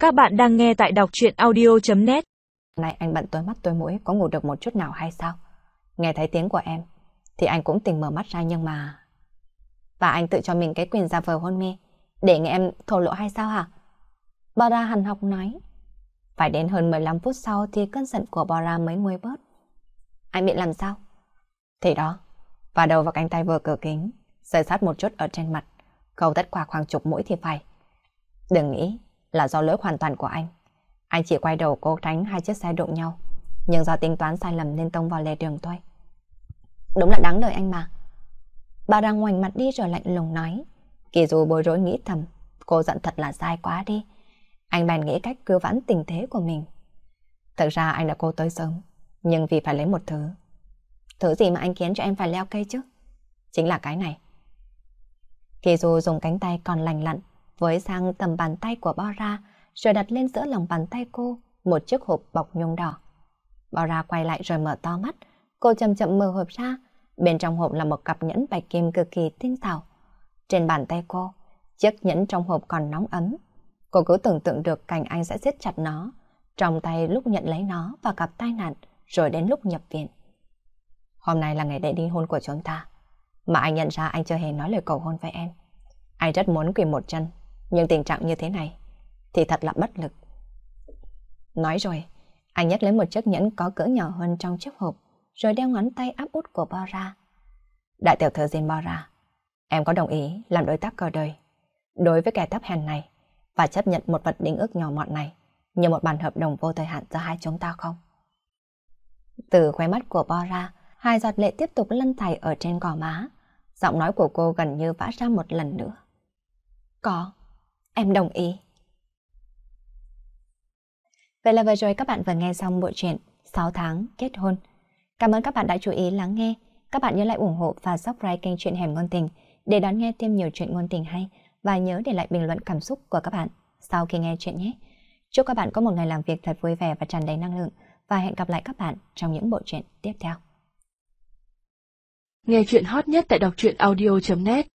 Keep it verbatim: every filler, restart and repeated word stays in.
Các bạn đang nghe tại đọc truyện audio.net. Này anh bận tối mắt tối mũi có ngủ được một chút nào hay sao? Nghe thấy tiếng của em thì anh cũng tỉnh mở mắt ra nhưng mà... Và anh tự cho mình cái quyền giả vờ hôn mê để nghe em thổ lộ hay sao hả? Bora hằn học nói. Phải đến hơn mười lăm phút sau thì cơn giận của Bora mới nguôi bớt. Anh bị làm sao? Thì đó, và đầu và cánh tay vừa cửa kính, rơi sát một chút ở trên mặt, khâu tất quả khoảng chục mũi thì phải. Đừng nghĩ là do lỗi hoàn toàn của anh. Anh chỉ quay đầu cố tránh hai chiếc xe đụng nhau, nhưng do tính toán sai lầm nên tông vào lề đường thôi. Đúng là đáng đời anh mà. Bà đang ngoảnh mặt đi rồi lạnh lùng nói. Kỳ dù bối rối nghĩ thầm, cô giận thật là sai quá đi. Anh bèn nghĩ cách cứu vãn tình thế của mình. Thực ra anh đã cố tới sớm, nhưng vì phải lấy một thứ. Thứ gì mà anh khiến cho em phải leo cây chứ? Chính là cái này. Kỳ dù dùng cánh tay còn lành lặn với sang tầm bàn tay của Bora, rồi đặt lên giữa lòng bàn tay cô một chiếc hộp bọc nhung đỏ. Bora quay lại rồi mở to mắt, cô chậm chậm mở hộp ra. Bên trong hộp là một cặp nhẫn bạch kim cực kỳ tinh xảo. Trên bàn tay cô, chiếc nhẫn trong hộp còn nóng ấm. Cô cứ tưởng tượng được cảnh anh sẽ siết chặt nó trong tay lúc nhận lấy nó và gặp tai nạn, rồi đến lúc nhập viện. Hôm nay là ngày lễ đính hôn của chúng ta, mà anh nhận ra anh chưa hề nói lời cầu hôn với em. Anh rất muốn quỳ một chân, nhưng tình trạng như thế này thì thật là bất lực. Nói rồi, anh nhấc lấy một chiếc nhẫn có cỡ nhỏ hơn trong chiếc hộp, rồi đeo ngón tay áp út của Bora. Đại tiểu thư Jin Bora, em có đồng ý làm đối tác cờ đời đối với kẻ thấp hèn này và chấp nhận một vật đính ước nhỏ mọn này như một bản hợp đồng vô thời hạn giữa hai chúng ta không? Từ khóe mắt của Bora, hai giọt lệ tiếp tục lăn thảy ở trên gò má. Giọng nói của cô gần như vã ra một lần nữa. Có, em đồng ý. Vậy là vừa rồi các bạn vừa nghe xong bộ truyện sáu tháng kết hôn. Cảm ơn các bạn đã chú ý lắng nghe. Các bạn nhớ lại ủng hộ và subscribe kênh Truyện Hẻm Ngôn Tình để đón nghe thêm nhiều truyện ngôn tình hay, và nhớ để lại bình luận cảm xúc của các bạn sau khi nghe chuyện nhé. Chúc các bạn có một ngày làm việc thật vui vẻ và tràn đầy năng lượng, và hẹn gặp lại các bạn trong những bộ truyện tiếp theo. Nghe truyện hot nhất tại đọc truyện audio.net